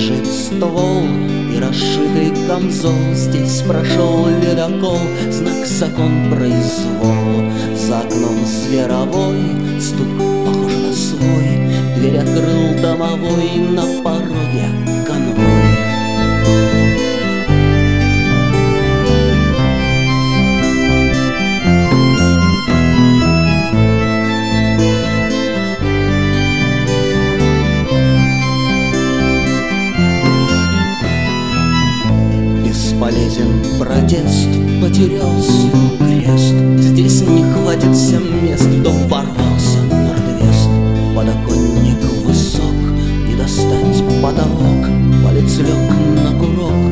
лежит ствол и расшитый камзол. Здесь прошел ледокол, знак закон произвол. За окном зверовой стук, похож на свой. Дверь открыл домовой, на пороге конвой. Бесполезен протест, потерялся крест. Здесь не хватит всем мест, в дом ворвался норд-вест. Подоконник высок, не достать потолок. Палец лег на курок,